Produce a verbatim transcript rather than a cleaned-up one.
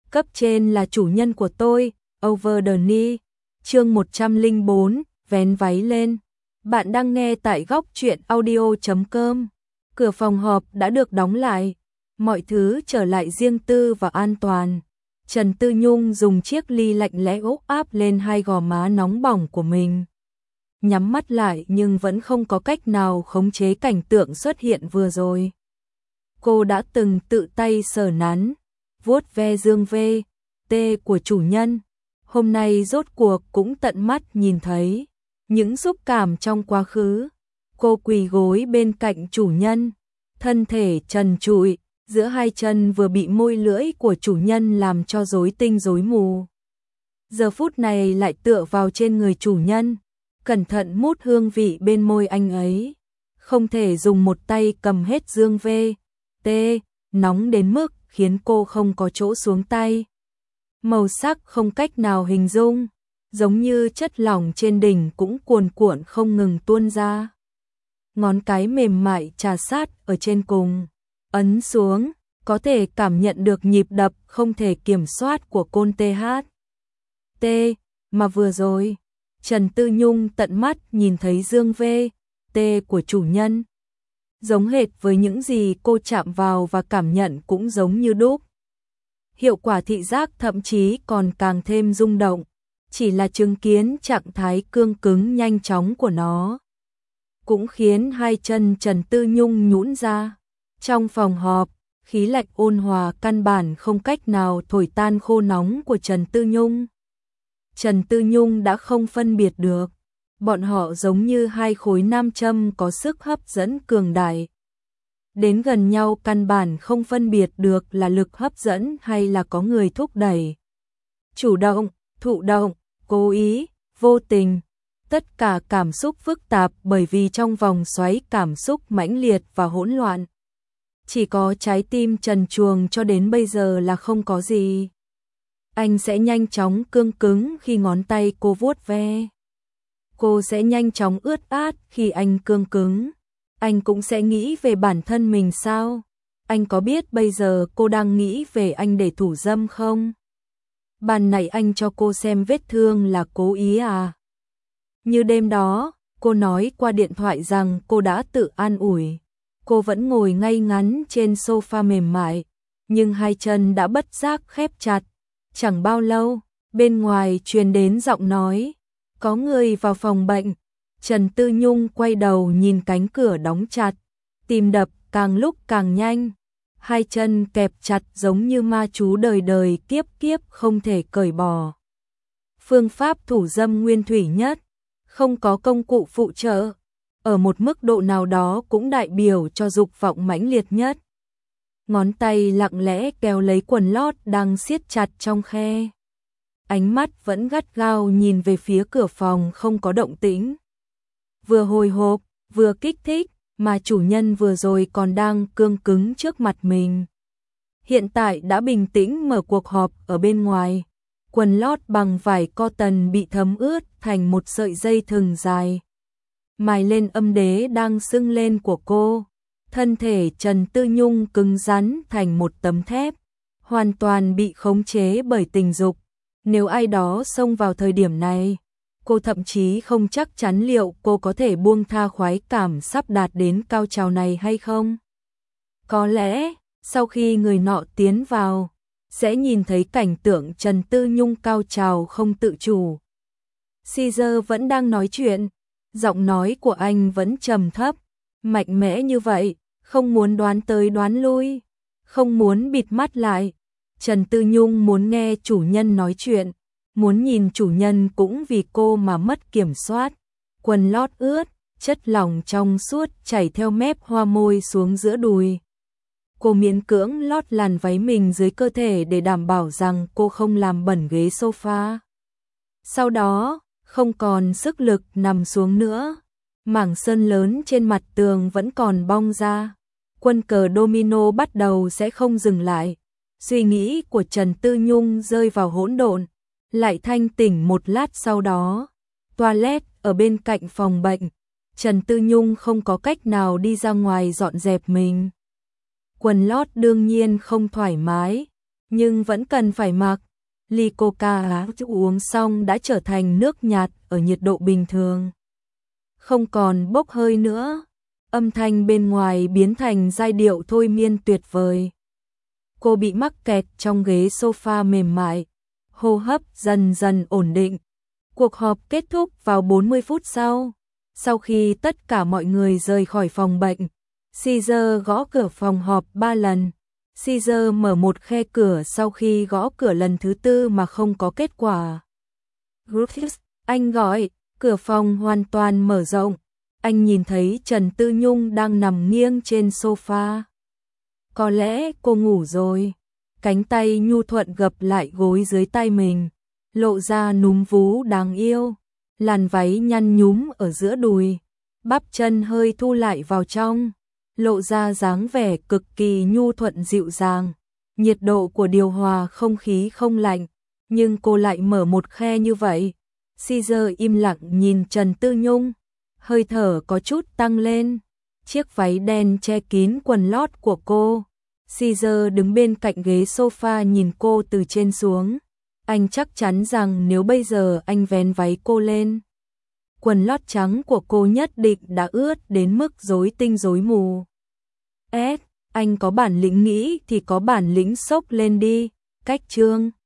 Cấp trên là chủ nhân của tôi, over the knee. Chương một trăm lẻ bốn, vén váy lên. Bạn đang nghe tại góc truyện audio chấm com. Cửa phòng họp đã được đóng lại, mọi thứ trở lại riêng tư và an toàn. Trần Tư Nhung dùng chiếc ly lạnh lẽo áp lên hai gò má nóng bỏng của mình. Nhắm mắt lại nhưng vẫn không có cách nào khống chế cảnh tượng xuất hiện vừa rồi. Cô đã từng tự tay sờ nắn, vuốt ve dương vê, tê của chủ nhân. Hôm nay rốt cuộc cũng tận mắt nhìn thấy những xúc cảm trong quá khứ. Cô quỳ gối bên cạnh chủ nhân, thân thể trần trụi, giữa hai chân vừa bị môi lưỡi của chủ nhân làm cho rối tinh rối mù. Giờ phút này lại tựa vào trên người chủ nhân, cẩn thận mút hương vị bên môi anh ấy. Không thể dùng một tay cầm hết dương vê, tê, nóng đến mức khiến cô không có chỗ xuống tay. Màu sắc không cách nào hình dung, giống như chất lỏng trên đỉnh cũng cuồn cuộn không ngừng tuôn ra. Ngón cái mềm mại trà sát ở trên cùng, ấn xuống, có thể cảm nhận được nhịp đập không thể kiểm soát của côn tê hát. T, mà vừa rồi, Trần Tư Nhung tận mắt nhìn thấy dương vê, tê của chủ nhân. Giống hệt với những gì cô chạm vào và cảm nhận cũng giống như đúc. Hiệu quả thị giác thậm chí còn càng thêm rung động, chỉ là chứng kiến trạng thái cương cứng nhanh chóng của nó cũng khiến hai chân Trần Tư Nhung nhũn ra. Trong phòng họp, khí lạnh ôn hòa căn bản không cách nào thổi tan khô nóng của Trần Tư Nhung. Trần Tư Nhung đã không phân biệt được, bọn họ giống như hai khối nam châm có sức hấp dẫn cường đại. Đến gần nhau căn bản không phân biệt được là lực hấp dẫn hay là có người thúc đẩy. Chủ động, thụ động, cố ý, vô tình, tất cả cảm xúc phức tạp bởi vì trong vòng xoáy cảm xúc mãnh liệt và hỗn loạn. Chỉ có trái tim trần truồng cho đến bây giờ là không có gì. Anh sẽ nhanh chóng cương cứng khi ngón tay cô vuốt ve. Cô sẽ nhanh chóng ướt át khi anh cương cứng. Anh cũng sẽ nghĩ về bản thân mình sao? Anh có biết bây giờ cô đang nghĩ về anh để thủ dâm không? Ban nãy anh cho cô xem vết thương là cố ý à? Như đêm đó, cô nói qua điện thoại rằng cô đã tự an ủi. Cô vẫn ngồi ngay ngắn trên sofa mềm mại, nhưng hai chân đã bất giác khép chặt. Chẳng bao lâu, bên ngoài truyền đến giọng nói, có người vào phòng bệnh. Trần Tư Nhung quay đầu nhìn cánh cửa đóng chặt, tim đập càng lúc càng nhanh, hai chân kẹp chặt giống như ma chú đời đời kiếp kiếp không thể cởi bỏ. Phương pháp thủ dâm nguyên thủy nhất, không có công cụ phụ trợ, ở một mức độ nào đó cũng đại biểu cho dục vọng mãnh liệt nhất. Ngón tay lặng lẽ kéo lấy quần lót đang siết chặt trong khe. Ánh mắt vẫn gắt gao nhìn về phía cửa phòng không có động tĩnh. Vừa hồi hộp, vừa kích thích, mà chủ nhân vừa rồi còn đang cương cứng trước mặt mình. Hiện tại đã bình tĩnh mở cuộc họp ở bên ngoài. Quần lót bằng vải cotton bị thấm ướt thành một sợi dây thừng dài, mài lên âm đế đang sưng lên của cô. Thân thể Trần Tư Nhung cứng rắn thành một tấm thép, hoàn toàn bị khống chế bởi tình dục. Nếu ai đó xông vào thời điểm này, cô thậm chí không chắc chắn liệu cô có thể buông tha khoái cảm sắp đạt đến cao trào này hay không. Có lẽ, sau khi người nọ tiến vào, sẽ nhìn thấy cảnh tượng Trần Tư Nhung cao trào không tự chủ. Caesar vẫn đang nói chuyện, giọng nói của anh vẫn trầm thấp, mạnh mẽ như vậy, không muốn đoán tới đoán lui, không muốn bịt mắt lại. Trần Tư Nhung muốn nghe chủ nhân nói chuyện, muốn nhìn chủ nhân cũng vì cô mà mất kiểm soát. Quần lót ướt, chất lỏng trong suốt chảy theo mép hoa môi xuống giữa đùi. Cô miễn cưỡng lót làn váy mình dưới cơ thể để đảm bảo rằng cô không làm bẩn ghế sofa. Sau đó, không còn sức lực nằm xuống nữa. Mảng sơn lớn trên mặt tường vẫn còn bong ra. Quân cờ domino bắt đầu sẽ không dừng lại. Suy nghĩ của Trần Tư Nhung rơi vào hỗn độn, lại thanh tỉnh một lát sau đó. Toilet ở bên cạnh phòng bệnh. Trần Tư Nhung không có cách nào đi ra ngoài dọn dẹp mình. Quần lót đương nhiên không thoải mái, nhưng vẫn cần phải mặc. Ly coca uống xong đã trở thành nước nhạt ở nhiệt độ bình thường. Không còn bốc hơi nữa. Âm thanh bên ngoài biến thành giai điệu thôi miên tuyệt vời. Cô bị mắc kẹt trong ghế sofa mềm mại. Hô hấp dần dần ổn định. Cuộc họp kết thúc vào bốn mươi phút sau. Sau khi tất cả mọi người rời khỏi phòng bệnh, Caesar gõ cửa phòng họp ba lần. Caesar mở một khe cửa sau khi gõ cửa lần thứ tư mà không có kết quả. Griffiths, anh gọi, cửa phòng hoàn toàn mở rộng. Anh nhìn thấy Trần Tư Nhung đang nằm nghiêng trên sofa. Có lẽ cô ngủ rồi. Cánh tay nhu thuận gập lại gối dưới tay mình, lộ ra núm vú đáng yêu. Làn váy nhăn nhúm ở giữa đùi, bắp chân hơi thu lại vào trong, lộ ra dáng vẻ cực kỳ nhu thuận dịu dàng. Nhiệt độ của điều hòa không khí không lạnh, nhưng cô lại mở một khe như vậy. Caesar im lặng nhìn Trần Tư Nhung, hơi thở có chút tăng lên. Chiếc váy đen che kín quần lót của cô. Caesar đứng bên cạnh ghế sofa nhìn cô từ trên xuống. Anh chắc chắn rằng nếu bây giờ anh vén váy cô lên, quần lót trắng của cô nhất định đã ướt đến mức rối tinh rối mù. S, anh có bản lĩnh nghĩ thì có bản lĩnh xốc lên đi, cách chương.